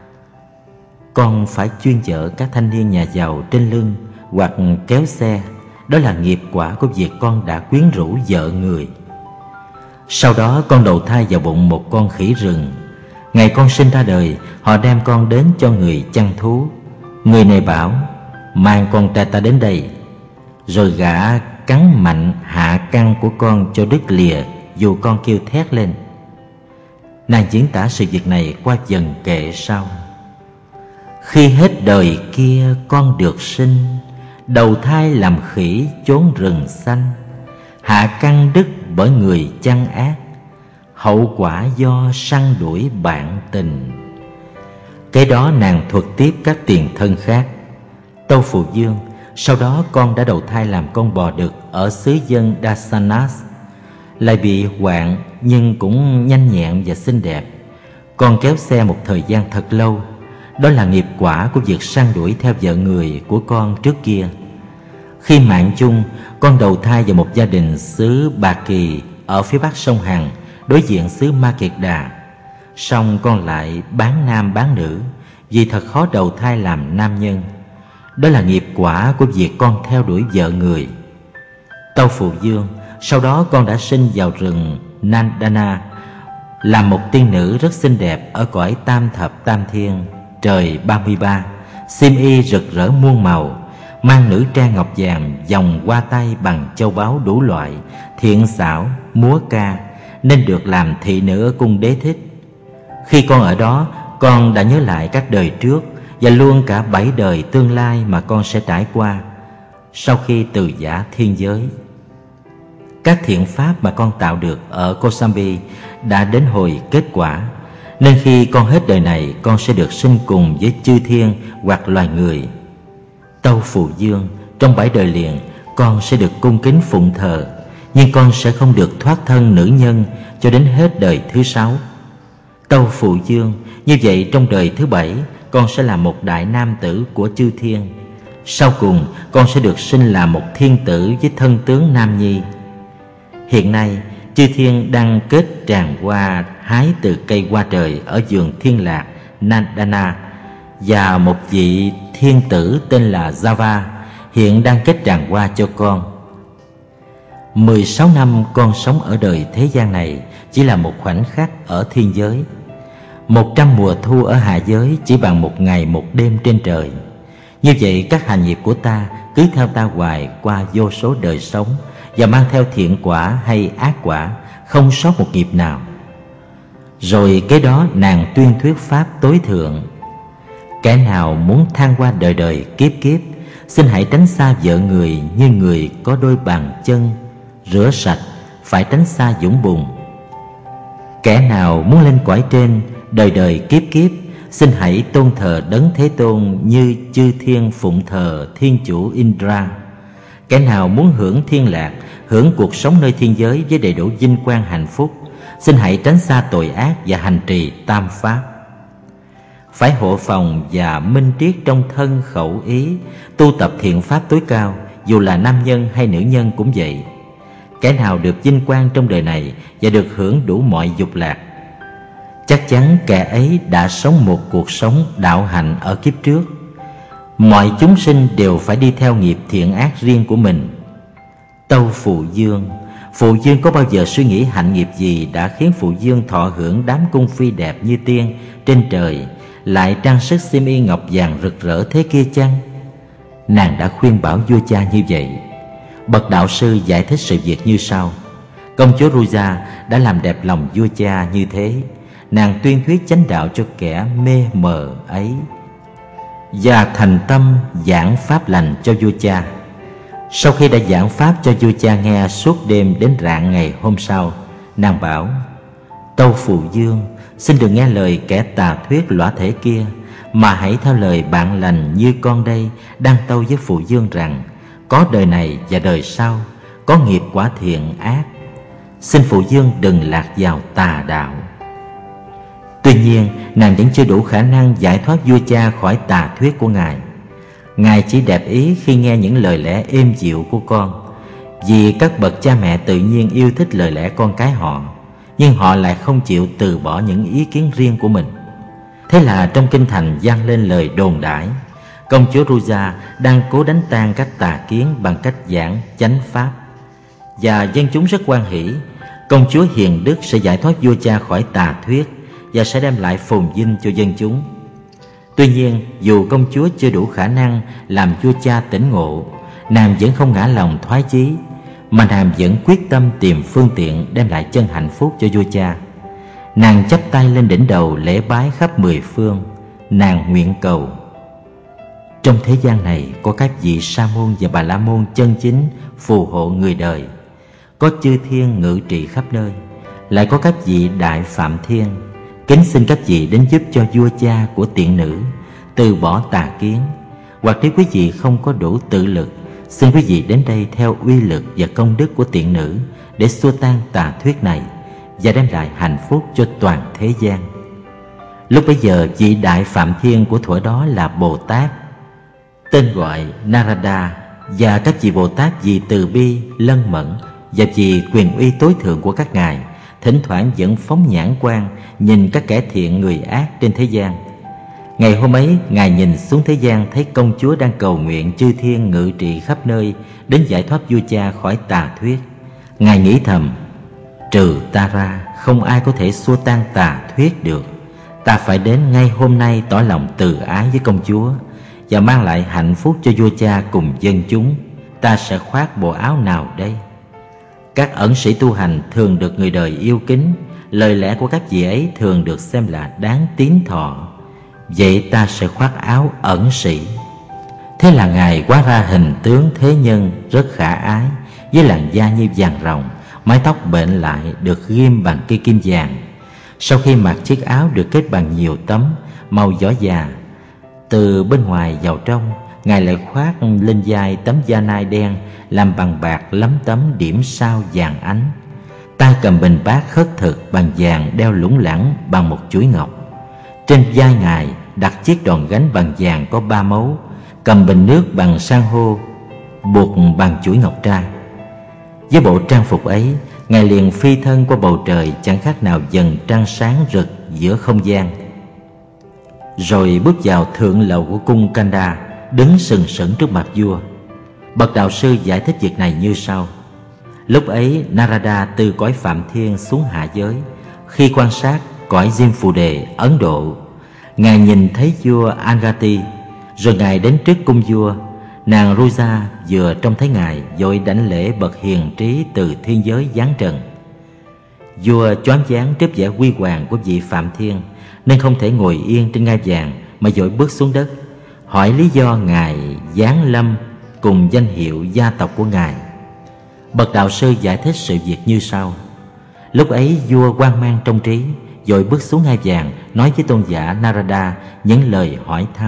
Con phải chuyên chở các thanh niên nhà giàu trên lưng hoặc kéo xe. Đó là nghiệp quả của việc con đã quyến rũ vợ người. Sau đó con đầu thai vào bụng một con khỉ rừng. Ngày con sinh ra đời, họ đem con đến cho người chăn thú. Người này bảo: mang con trai ta đến đây. Rồi gã cắn mạnh hạ căn của con cho đứt lìa, dù con kêu thét lên. Nàng diễn tả sự việc này qua dần kệ sau. Khi hết đời kia con được sinh, đầu thai làm khỉ chốn rừng xanh. Hạ căn đứt bởi người chăn ác, hậu quả do săn đuổi bạn tình. Cái đó nàng thuật tiếp các tiền thân khác. Tâu Phụ Dương, sau đó con đã đầu thai làm con bò đực ở xứ dân Dasanas. Lại bị hoạn nhưng cũng nhanh nhẹn và xinh đẹp. Con kéo xe một thời gian thật lâu. Đó là nghiệp quả của việc săn đuổi theo vợ người của con trước kia. Khi mạng chung, con đầu thai vào một gia đình xứ Bà Kỳ ở phía bắc sông Hằng, đối diện xứ Ma Kiệt Đà. Xong con lại bán nam bán nữ, vì thật khó đầu thai làm nam nhân. Đó là nghiệp quả của việc con theo đuổi vợ người. Tâu Phụ Dương, sau đó con đã sinh vào rừng Nandana, làm một tiên nữ rất xinh đẹp ở cõi tam thập tam thiên, trời 33, xiêm y rực rỡ muôn màu, mang nữ trang ngọc vàng, vòng qua tay bằng châu báu đủ loại, thiện xảo, múa ca, nên được làm thị nữ ở cung Đế Thích. Khi con ở đó, con đã nhớ lại các đời trước và luôn cả 7 đời tương lai mà con sẽ trải qua sau khi từ giã thiên giới. Các thiện pháp mà con tạo được ở Kosambi đã đến hồi kết quả. nên khi con hết đời này, con sẽ được sinh cùng với chư thiên hoặc loài người. Tâu Phụ Dương, trong 7 đời liền, con sẽ được cung kính phụng thờ, nhưng con sẽ không được thoát thân nữ nhân cho đến hết đời thứ 6. Tâu Phụ Dương, như vậy trong đời thứ 7, con sẽ là một đại nam tử của chư thiên. Sau cùng, con sẽ được sinh là một thiên tử với thân tướng nam nhi. Hiện nay, chư thiên đang kết tràng hoa hái từ cây hoa trời ở vườn Thiên Lạc Nandana, và một vị thiên tử tên là Java hiện đang kết tràng hoa cho con. 16 năm con sống ở đời thế gian này chỉ là một khoảnh khắc ở thiên giới. 100 mùa thu ở hạ giới chỉ bằng một ngày một đêm trên trời. Như vậy các hành nghiệp của ta cứ theo ta hoài qua vô số đời sống, và mang theo thiện quả hay ác quả, không sót một nghiệp nào. Rồi kế đó nàng tuyên thuyết pháp tối thượng: kẻ nào muốn thăng qua đời đời kiếp kiếp, xin hãy tránh xa vợ người như người có đôi bàn chân, rửa sạch, phải tránh xa vũng bùn. Kẻ nào muốn lên cõi trên đời đời kiếp kiếp, xin hãy tôn thờ Đấng Thế Tôn như chư thiên phụng thờ Thiên Chủ Indra. Kẻ nào muốn hưởng thiên lạc, hưởng cuộc sống nơi thiên giới với đầy đủ vinh quang hạnh phúc, xin hãy tránh xa tội ác và hành trì tam pháp. Phải hộ phòng và minh triết trong thân khẩu ý, tu tập thiện pháp tối cao, dù là nam nhân hay nữ nhân cũng vậy. Kẻ nào được vinh quang trong đời này và được hưởng đủ mọi dục lạc, chắc chắn kẻ ấy đã sống một cuộc sống đạo hạnh ở kiếp trước. Mọi chúng sinh đều phải đi theo nghiệp thiện ác riêng của mình. Tâu Phụ Dương, Phụ Dương có bao giờ suy nghĩ hạnh nghiệp gì đã khiến Phụ Dương thọ hưởng đám cung phi đẹp như tiên trên trời, lại trang sức xiêm y ngọc vàng rực rỡ thế kia chăng? Nàng đã khuyên bảo vua cha như vậy. Bậc đạo sư giải thích sự việc như sau: công chúa Ruja đã làm đẹp lòng vua cha như thế. Nàng tuyên thuyết chánh đạo cho kẻ mê mờ ấy, và thành tâm giảng pháp lành cho vua cha. Sau khi đã giảng pháp cho vua cha nghe suốt đêm đến rạng ngày hôm sau, nàng bảo: tâu Phụ Dương, xin đừng nghe lời kẻ tà thuyết lõa thể kia, mà hãy theo lời bạn lành như con đây đang tâu với Phụ Dương rằng có đời này và đời sau, có nghiệp quả thiện ác. Xin Phụ Dương đừng lạc vào tà đạo. Tuy nhiên, nàng vẫn chưa đủ khả năng giải thoát vua cha khỏi tà thuyết của ngài. Ngài chỉ đẹp ý khi nghe những lời lẽ êm dịu của con, vì các bậc cha mẹ tự nhiên yêu thích lời lẽ con cái họ, nhưng họ lại không chịu từ bỏ những ý kiến riêng của mình. Thế là trong kinh thành vang lên lời đồn đãi: công chúa Ruja đang cố đánh tan các tà kiến bằng cách giảng chánh pháp. Và dân chúng rất hoan hỷ. Công chúa hiền đức sẽ giải thoát vua cha khỏi tà thuyết và sẽ đem lại phồn vinh cho dân chúng. Tuy nhiên, dù công chúa chưa đủ khả năng làm vua cha tỉnh ngộ, nàng vẫn không ngã lòng thoái chí, mà nàng vẫn quyết tâm tìm phương tiện đem lại chân hạnh phúc cho vua cha. Nàng chắp tay lên đỉnh đầu lễ bái khắp 10 phương. Nàng nguyện cầu: trong thế gian này có các vị sa môn và bà la môn chân chính phù hộ người đời, có chư thiên ngự trị khắp nơi, lại có các vị đại phạm thiên. Kính xin các vị đến giúp cho vua cha của tiện nữ từ bỏ tà kiến. Hoặc nếu quý vị không có đủ tự lực, xin quý vị đến đây theo uy lực và công đức của tiện nữ để xua tan tà thuyết này và đem lại hạnh phúc cho toàn thế gian. Lúc bấy giờ, vị đại phạm thiên của thuở đó là Bồ Tát, tên gọi Narada, và các vị Bồ Tát vì từ bi, lân mẫn và vì quyền uy tối thượng của các ngài, thỉnh thoảng vẫn phóng nhãn quan nhìn các kẻ thiện người ác trên thế gian. Ngày hôm ấy, ngài nhìn xuống thế gian, thấy công chúa đang cầu nguyện chư thiên ngự trị khắp nơi đến giải thoát vua cha khỏi tà thuyết. Ngài nghĩ thầm: trừ ta ra, không ai có thể xua tan tà thuyết được. Ta phải đến ngay hôm nay tỏ lòng từ ái với công chúa và mang lại hạnh phúc cho vua cha cùng dân chúng. Ta sẽ khoác bộ áo nào đây? Các ẩn sĩ tu hành thường được người đời yêu kính, lời lẽ của các vị ấy thường được xem là đáng tín thọ. Vậy ta sẽ khoác áo ẩn sĩ. Thế là ngài hóa ra hình tướng thế nhân rất khả ái, với làn da như vàng ròng, mái tóc bệnh lại được ghim bằng cây kim vàng. Sau khi mặc chiếc áo được kết bằng nhiều tấm màu gió già, từ bên ngoài vào trong, Ngài lại khoác lên vai tấm da nai đen làm bằng bạc lấm tấm điểm sao vàng ánh. Tay cầm bình bát khất thực bằng vàng đeo lủng lẳng bằng một chuỗi ngọc. Trên vai Ngài đặt chiếc đòn gánh bằng vàng có 3 mấu, cầm bình nước bằng san hô buộc bằng chuỗi ngọc trai. Với bộ trang phục ấy, Ngài liền phi thân qua bầu trời chẳng khác nào dần trăng sáng rực giữa không gian. Rồi bước vào thượng lầu của cung Kanda, đứng sừng sững trước mặt vua. Bậc đạo sư giải thích việc này như sau. Lúc ấy Narada từ cõi Phạm Thiên xuống hạ giới. Khi quan sát cõi Diêm Phù Đề, Ấn Độ, Ngài nhìn thấy vua Angati. Rồi Ngài đến trước cung vua. Nàng Ruja vừa trông thấy Ngài, vội đảnh lễ bậc hiền trí từ thiên giới giáng trần. Vua choáng váng trước vẻ huy hoàng của vị Phạm Thiên, nên không thể ngồi yên trên ngai vàng mà vội bước xuống đất, hỏi lý do Ngài giáng lâm cùng danh hiệu gia tộc của Ngài. Bậc đạo sư giải thích sự việc như sau. Lúc ấy vua hoang mang trong trí, vội bước xuống ngai vàng, nói với tôn giả Narada những lời hỏi thăm.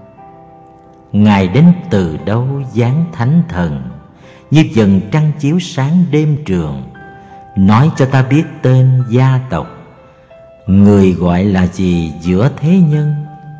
Ngài đến từ đâu giáng thánh thần, như vầng trăng chiếu sáng đêm trường? Nói cho ta biết tên gia tộc, người gọi là gì giữa thế nhân?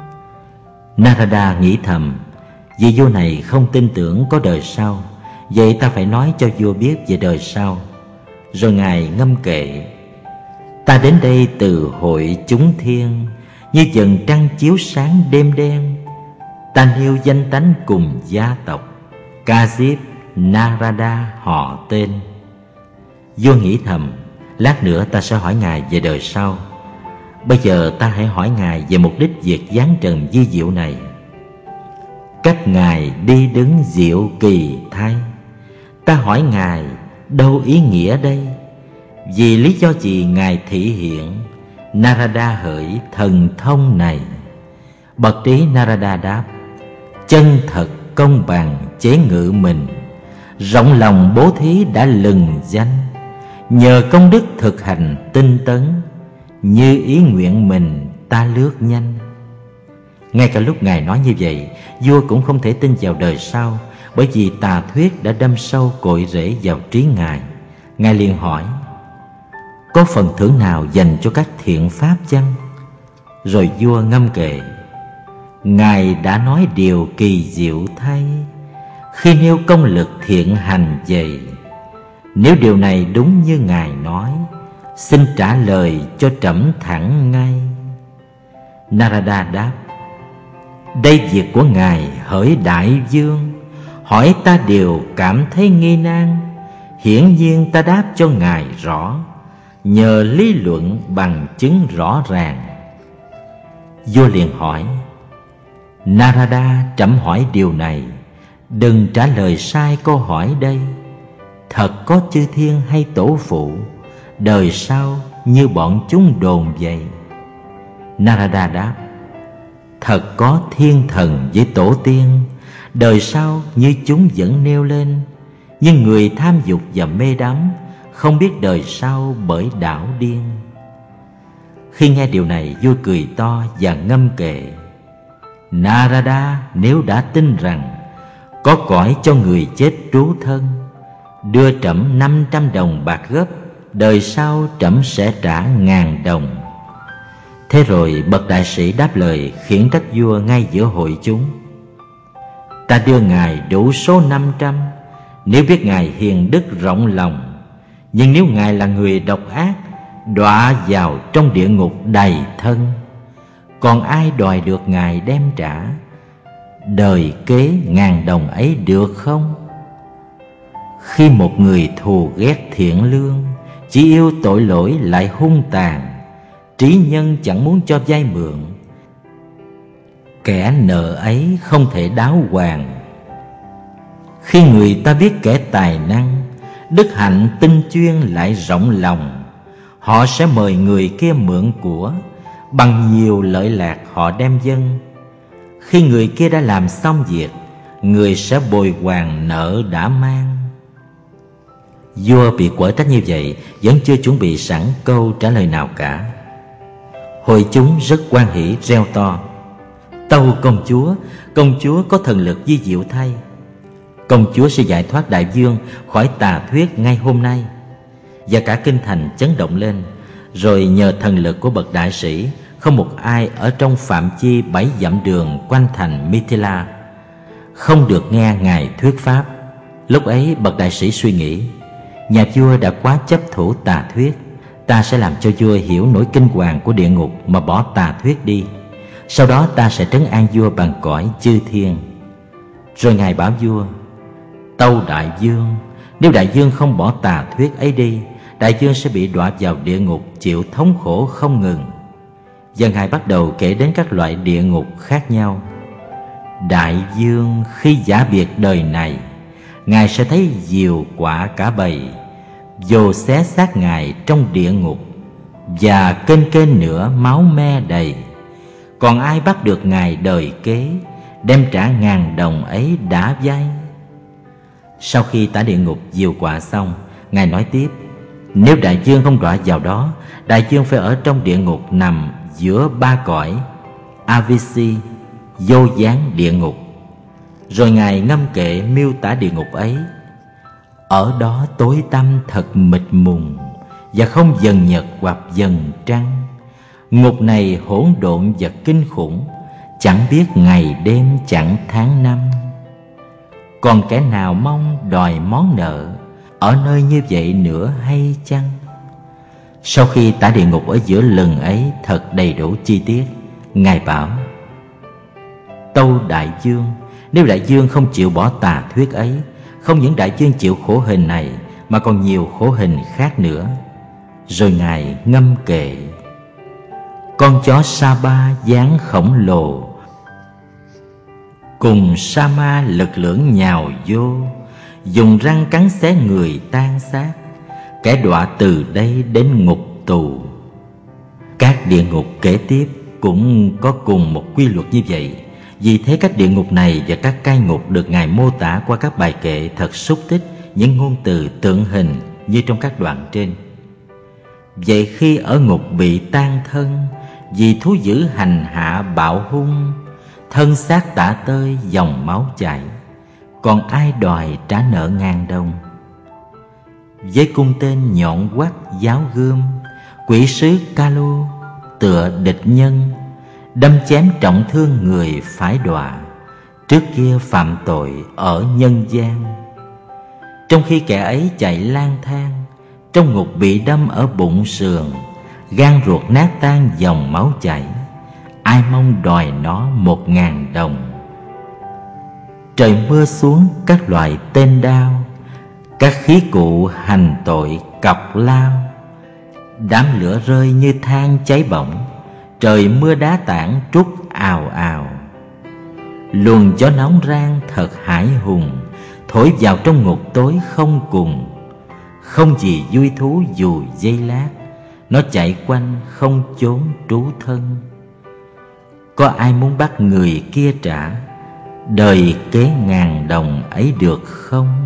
Narada nghĩ thầm, vị vua này không tin tưởng có đời sau, vậy ta phải nói cho vua biết về đời sau. Rồi Ngài ngâm kệ. Ta đến đây từ hội chúng thiên, như vầng trăng chiếu sáng đêm đen. Ta nêu danh tánh cùng gia tộc, Kaship Narada họ tên. Vua nghĩ thầm, lát nữa ta sẽ hỏi Ngài về đời sau. Bây giờ ta hãy hỏi Ngài về mục đích việc giáng trần vi diệu này. Cách Ngài đi đứng diệu kỳ thay. Ta hỏi Ngài đâu ý nghĩa đây? Vì lý do gì Ngài thị hiện Narada hỡi thần thông này? Bậc trí Narada đáp, chân thật công bằng chế ngự mình, rộng lòng bố thí đã lừng danh, nhờ công đức thực hành tinh tấn, như ý nguyện mình ta lướt nhanh. Ngay cả lúc Ngài nói như vậy, vua cũng không thể tin vào đời sau, bởi vì tà thuyết đã đâm sâu cội rễ vào trí Ngài. Ngài liền hỏi, có phần thưởng nào dành cho các thiện pháp chăng? Rồi vua ngâm kệ, Ngài đã nói điều kỳ diệu thay, khi nêu công lực thiện hành vậy. Nếu điều này đúng như Ngài nói, xin trả lời cho trẫm thẳng ngay. Narada đáp, đây việc của Ngài hỡi đại vương, hỏi ta điều cảm thấy nghi nan, hiển nhiên ta đáp cho Ngài rõ, nhờ lý luận bằng chứng rõ ràng. Vua liền hỏi, Narada, trẫm hỏi điều này, đừng trả lời sai câu hỏi đây. Thật có chư thiên hay tổ phụ, đời sau như bọn chúng đồn vậy? Narada đáp, thật có thiên thần với tổ tiên, đời sau như chúng vẫn nêu lên. Nhưng người tham dục và mê đắm, không biết đời sau bởi đảo điên. Khi nghe điều này, vua cười to và ngâm kệ, Narada, nếu đã tin rằng có cõi cho người chết trú thân, đưa trẫm 500 đồng bạc gấp, đời sau trẫm sẽ trả 1000 đồng. Thế rồi bậc đại sĩ đáp lời, khiển trách vua ngay giữa hội chúng. Ta đưa Ngài đủ số 500, nếu biết Ngài hiền đức rộng lòng. Nhưng nếu Ngài là người độc ác, đọa vào trong địa ngục đầy thân, còn ai đòi được Ngài đem trả? Đời kế 1000 đồng ấy được không? Khi một người thù ghét thiện lương, chỉ yêu tội lỗi lại hung tàn, trí nhân chẳng muốn cho vay mượn, kẻ nợ ấy không thể đáo hoàn. Khi người ta biết kẻ tài năng, đức hạnh tinh chuyên lại rộng lòng, họ sẽ mời người kia mượn của, bằng nhiều lợi lạc họ đem dâng. Khi người kia đã làm xong việc, người sẽ bồi hoàn nợ đã mang. Vua bị quở trách như vậy, vẫn chưa chuẩn bị sẵn câu trả lời nào cả. Hội chúng rất hoan hỉ reo to: Tâu công chúa có thần lực vi diệu thay. Công chúa sẽ giải thoát đại vương khỏi tà thuyết ngay hôm nay. Và cả kinh thành chấn động lên. Rồi nhờ thần lực của bậc đại sĩ, không một ai ở trong phạm chi 7 dặm đường quanh thành Mithila không được nghe ngài thuyết pháp. Lúc ấy bậc đại sĩ suy nghĩ: nhà vua đã quá chấp thủ tà thuyết, ta sẽ làm cho vua hiểu nỗi kinh hoàng của địa ngục mà bỏ tà thuyết đi. Sau đó ta sẽ trấn an vua bằng cõi chư thiên. Rồi ngài bảo vua: Tâu đại vương, nếu đại vương không bỏ tà thuyết ấy đi, đại vương sẽ bị đọa vào địa ngục chịu thống khổ không ngừng. Và ngài bắt đầu kể đến các loại địa ngục khác nhau. Đại vương khi giả biệt đời này, ngài sẽ thấy diều quả cả bầy vô xé xác ngài trong địa ngục, và kênh kênh nữa máu me đầy. Còn ai bắt được ngài đời kế, đem trả 1000 đồng ấy đã vay. Sau khi tả địa ngục diều quả xong, ngài nói tiếp: nếu đại vương không đọa vào đó, đại vương phải ở trong địa ngục nằm giữa 3 cõi Avisi, vô gián địa ngục. Rồi ngài ngâm kệ miêu tả địa ngục ấy: ở đó tối tăm thật mịt mùng, và không dần nhật hoặc dần trăng. Ngục này hỗn độn và kinh khủng, chẳng biết ngày đêm chẳng tháng năm. Còn kẻ nào mong đòi món nợ ở nơi như vậy nữa hay chăng? Sau khi tả địa ngục ở giữa lừng ấy thật đầy đủ chi tiết, ngài bảo: Tâu đại vương, nếu đại vương không chịu bỏ tà thuyết ấy, không những đại vương chịu khổ hình này mà còn nhiều khổ hình khác nữa. Rồi ngài ngâm kệ: con chó Sa-ba dáng khổng lồ, cùng Sa-ma lực lưỡng nhào vô, dùng răng cắn xé người tan xác, kẻ đọa từ đây đến ngục tù. Các địa ngục kể tiếp cũng có cùng một quy luật như vậy. Vì thế các địa ngục này và các cai ngục được ngài mô tả qua các bài kệ thật xúc tích những ngôn từ tượng hình như trong các đoạn trên. Vậy khi ở ngục bị tan thân, vì thú dữ hành hạ bạo hung, thân xác tả tơi dòng máu chảy, còn ai đòi trả nợ 1000 đồng? Với cung tên nhọn quắt giáo gươm, quỷ sứ Kalu tựa địch nhân, đâm chém trọng thương người phải đọa, trước kia phạm tội ở nhân gian. Trong khi kẻ ấy chạy lang thang, trong ngục bị đâm ở bụng sườn, gan ruột nát tan dòng máu chảy, ai mong đòi nó 1000 đồng. Trời mưa xuống các loại tên đao, các khí cụ hành tội cọc lao, đám lửa rơi như than cháy bỏng, trời mưa đá tảng trút ào ào. Luồng gió nóng rang thật hải hùng, thổi vào trong ngục tối không cùng. Không gì vui thú dù giây lát, nó chạy quanh không chốn trú thân. Có ai muốn bắt người kia trả đời kế 1000 đồng ấy được không?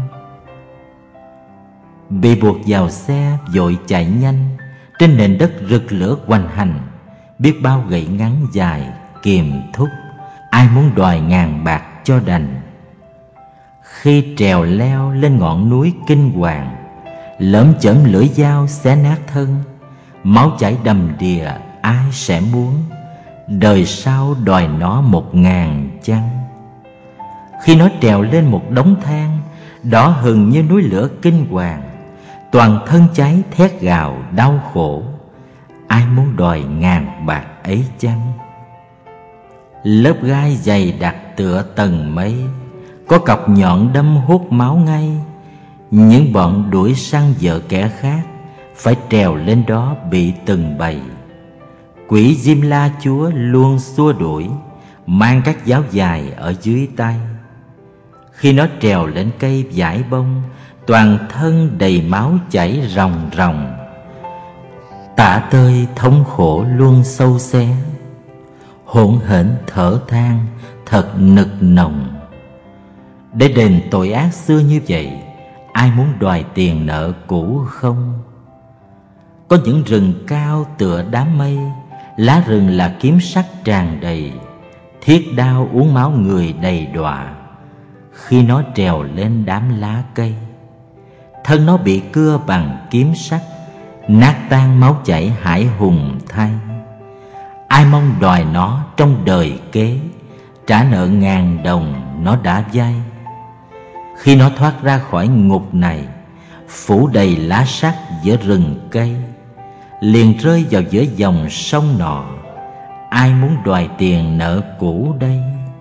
Bị buộc vào xe vội chạy nhanh, trên nền đất rực lửa hoành hành, biết bao gậy ngắn dài kiềm thúc, ai muốn đòi 1000 bạc cho đành. Khi trèo leo lên ngọn núi kinh hoàng, lởm chởm lưỡi dao xé nát thân, máu chảy đầm đìa ai sẽ muốn, đời sau đòi nó 1000 chăng? Khi nó trèo lên một đống than, đỏ hừng như núi lửa kinh hoàng, toàn thân cháy thét gào đau khổ, ai muốn đòi 1000 bạc ấy chăng? Lớp gai dày đặc tựa tầng mây, có cọc nhọn đâm hút máu ngay. Những bọn đuổi săn vợ kẻ khác phải trèo lên đó bị từng bầy. Quỷ Diêm La Chúa luôn xua đuổi, mang các giáo dài ở dưới tay. Khi nó trèo lên cây dải bông, toàn thân đầy máu chảy ròng ròng, tả tơi thống khổ luôn sâu xé, hỗn hển thở than thật nực nồng. Để đền tội ác xưa như vậy, ai muốn đòi tiền nợ cũ không? Có những rừng cao tựa đám mây, lá rừng là kiếm sắt tràn đầy, thiết đao uống máu người đầy đọa. Khi nó trèo lên đám lá cây, thân nó bị cưa bằng kiếm sắt, nát tan máu chảy hải hùng thay. Ai mong đòi nó trong đời kế, trả nợ ngàn đồng nó đã vay. Khi nó thoát ra khỏi ngục này, phủ đầy lá sắt giữa rừng cây, liền rơi vào giữa dòng sông nọ. Ai muốn đòi tiền nợ cũ đây?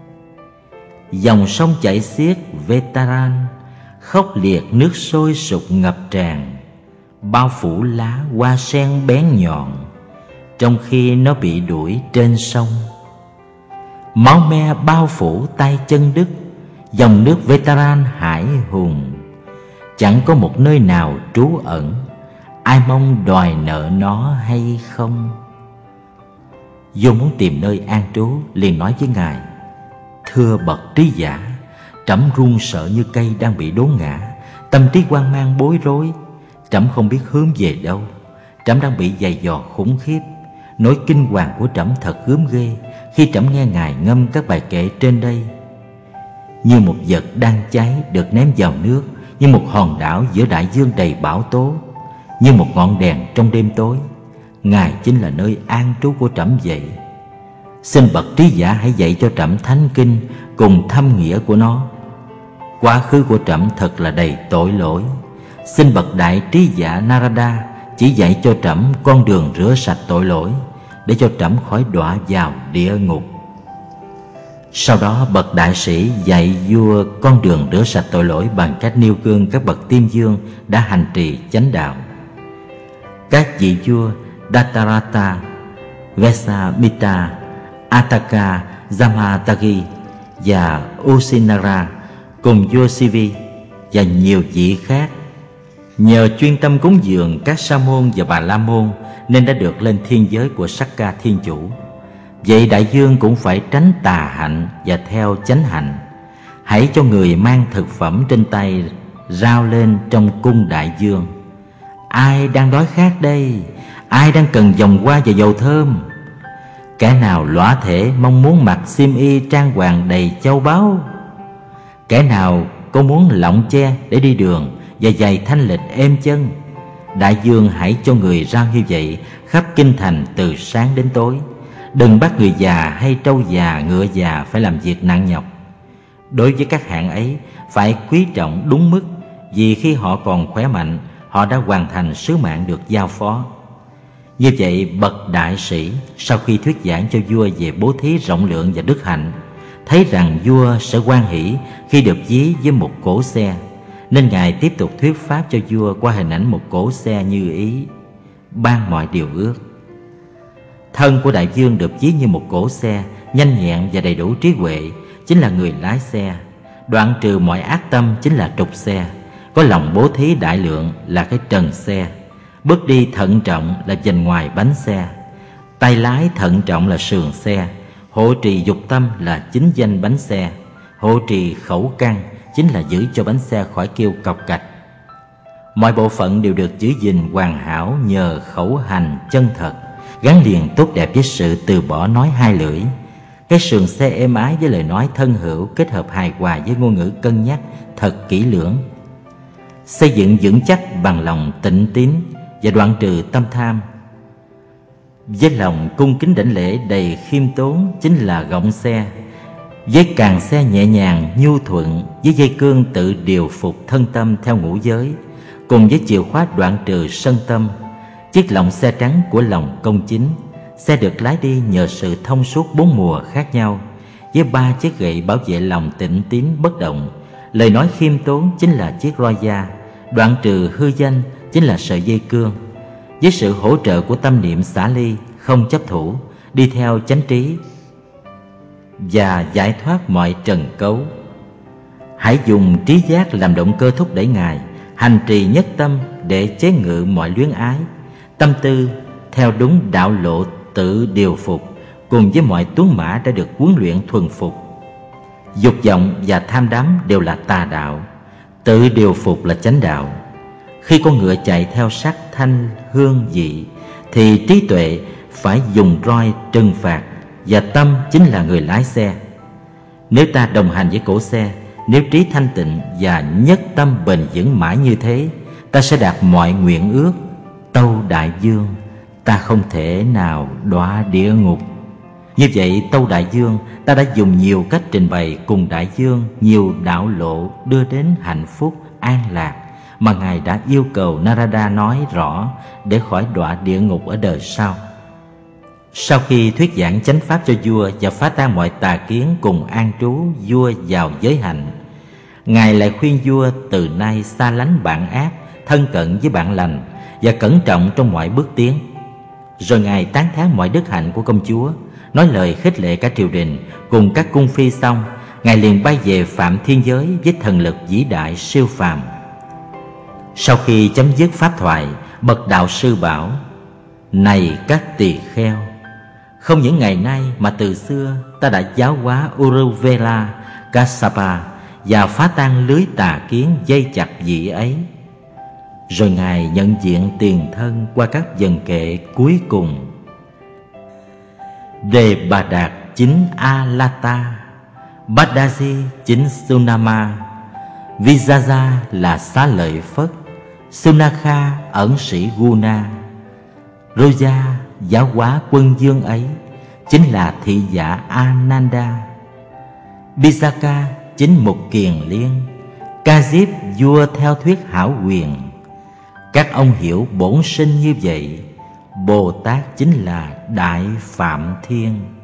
Dòng sông chảy xiết Veteran, khốc liệt nước sôi sục ngập tràn, bao phủ lá hoa sen bén nhọn, trong khi nó bị đuổi trên sông. Máu me bao phủ tay chân đứt, dòng nước Veteran hải hùng, chẳng có một nơi nào trú ẩn. Ai mong đòi nợ nó hay không? Vua muốn tìm nơi an trú, liền nói với Ngài: Thưa bậc trí giả, trẫm run sợ như cây đang bị đốn ngã, tâm trí hoang mang bối rối. Trẫm không biết hướng về đâu, trẫm đang bị giày vò khủng khiếp. Nỗi kinh hoàng của trẫm thật gớm ghê khi trẫm nghe Ngài ngâm các bài kệ trên đây. Như một vật đang cháy được ném vào nước, như một hòn đảo giữa đại dương đầy bão tố, như một ngọn đèn trong đêm tối, Ngài chính là nơi an trú của trẫm vậy. Xin bậc trí giả hãy dạy cho trẫm thánh kinh cùng thâm nghĩa của nó. Quá khứ của trẫm thật là đầy tội lỗi. Xin bậc đại trí giả Narada chỉ dạy cho trẫm con đường rửa sạch tội lỗi, để cho trẫm khỏi đọa vào địa ngục. Sau đó bậc đại sĩ dạy vua con đường rửa sạch tội lỗi bằng cách nêu gương các bậc tiên dương đã hành trì chánh đạo. Các vị vua Datarata, Vesamita, Ataka, Jamatagi và Usinara cùng vua Sivi và nhiều vị khác, nhờ chuyên tâm cúng dường các sa môn và bà la môn nên đã được lên thiên giới của Sakka Thiên Chủ. Vậy đại dương cũng phải tránh tà hạnh và theo chánh hạnh. Hãy cho người mang thực phẩm trên tay rao lên trong cung đại dương: Ai đang đói khát đây? Ai đang cần vòng hoa và dầu thơm? Kẻ nào lõa thể mong muốn mặc xiêm y trang hoàng đầy châu báu? Kẻ nào có muốn lọng che để đi đường và giày thanh lịch êm chân? Đại dương hãy cho người rao như vậy khắp kinh thành từ sáng đến tối. Đừng bắt người già hay trâu già, ngựa già phải làm việc nặng nhọc. Đối với các hạng ấy phải quý trọng đúng mức, vì khi họ còn khỏe mạnh, họ đã hoàn thành sứ mạng được giao phó. Như vậy, bậc đại sĩ sau khi thuyết giảng cho vua về bố thí rộng lượng và đức hạnh, thấy rằng vua sẽ hoan hỷ khi được ví với một cỗ xe, nên Ngài tiếp tục thuyết pháp cho vua qua hình ảnh một cỗ xe như ý, ban mọi điều ước. Thân của đại dương được ví như một cỗ xe, nhanh nhẹn và đầy đủ trí huệ chính là người lái xe, đoạn trừ mọi ác tâm chính là trục xe, có lòng bố thí đại lượng là cái trần xe, bước đi thận trọng là vành ngoài bánh xe, tay lái thận trọng là sườn xe, hộ trì dục tâm là chính danh bánh xe, hộ trì khẩu căn chính là giữ cho bánh xe khỏi kêu cọc cạch. Mọi bộ phận đều được giữ gìn hoàn hảo nhờ khẩu hành chân thật, gắn liền tốt đẹp với sự từ bỏ nói hai lưỡi. Cái sườn xe êm ái với lời nói thân hữu kết hợp hài hòa với ngôn ngữ cân nhắc thật kỹ lưỡng. Xây dựng vững chắc bằng lòng tịnh tín và đoạn trừ tâm tham. Với lòng cung kính đảnh lễ đầy khiêm tốn chính là gọng xe. Với càng xe nhẹ nhàng nhu thuận, với dây cương tự điều phục thân tâm theo ngũ giới, cùng với chìa khóa đoạn trừ sân tâm, chiếc lọng xe trắng của lòng công chính. Xe được lái đi nhờ sự thông suốt bốn mùa khác nhau, với ba chiếc gậy bảo vệ lòng tịnh tín bất động. Lời nói khiêm tốn chính là chiếc roi da, đoạn trừ hư danh chính là sợi dây cương. Với sự hỗ trợ của tâm niệm xả ly, không chấp thủ, đi theo chánh trí và giải thoát mọi trần cấu. Hãy dùng trí giác làm động cơ thúc đẩy Ngài hành trì nhất tâm để chế ngự mọi luyến ái. Tâm tư theo đúng đạo lộ tự điều phục, cùng với mọi tuấn mã đã được huấn luyện thuần phục. Dục vọng và tham đắm đều là tà đạo, tự điều phục là chánh đạo. Khi con ngựa chạy theo sắc thanh hương vị, thì trí tuệ phải dùng roi trừng phạt, và tâm chính là người lái xe. Nếu ta đồng hành với cỗ xe, nếu trí thanh tịnh và nhất tâm bền vững mãi như thế, ta sẽ đạt mọi nguyện ước. Tâu đại dương, ta không thể nào đọa địa ngục. Như vậy, tâu đại dương, ta đã dùng nhiều cách trình bày cùng đại dương nhiều đạo lộ đưa đến hạnh phúc an lạc mà Ngài đã yêu cầu Narada nói rõ để khỏi đọa địa ngục ở đời sau. Sau khi thuyết giảng chánh pháp cho vua và phá tan mọi tà kiến cùng an trú vua vào giới hạnh, Ngài lại khuyên vua từ nay xa lánh bạn ác, thân cận với bạn lành và cẩn trọng trong mọi bước tiến. Rồi Ngài tán thán mọi đức hạnh của công chúa, nói lời khích lệ cả triều đình cùng các cung phi xong, Ngài liền bay về Phạm Thiên Giới với thần lực vĩ đại siêu phàm. Sau khi chấm dứt pháp thoại, bậc đạo sư bảo: Này các tỳ kheo, không những ngày nay mà từ xưa ta đã giáo hóa Uruvela, Kassapa và phá tan lưới tà kiến dây chặt vị ấy. Rồi Ngài nhận diện tiền thân qua các vần kệ cuối cùng. Đề Bà Đạt chính Alata, Badaji chính Sunama, Vijaja là xá lợi Phất, Sunakha ẩn sĩ Guna, Roja giáo hóa quân dương ấy chính là thị giả Ananda, Bisaka chính Mục Kiền Liên, Kajip vua theo thuyết hảo quyền. Các ông hiểu bổn sinh như vậy, Bồ Tát chính là Đại Phạm Thiên.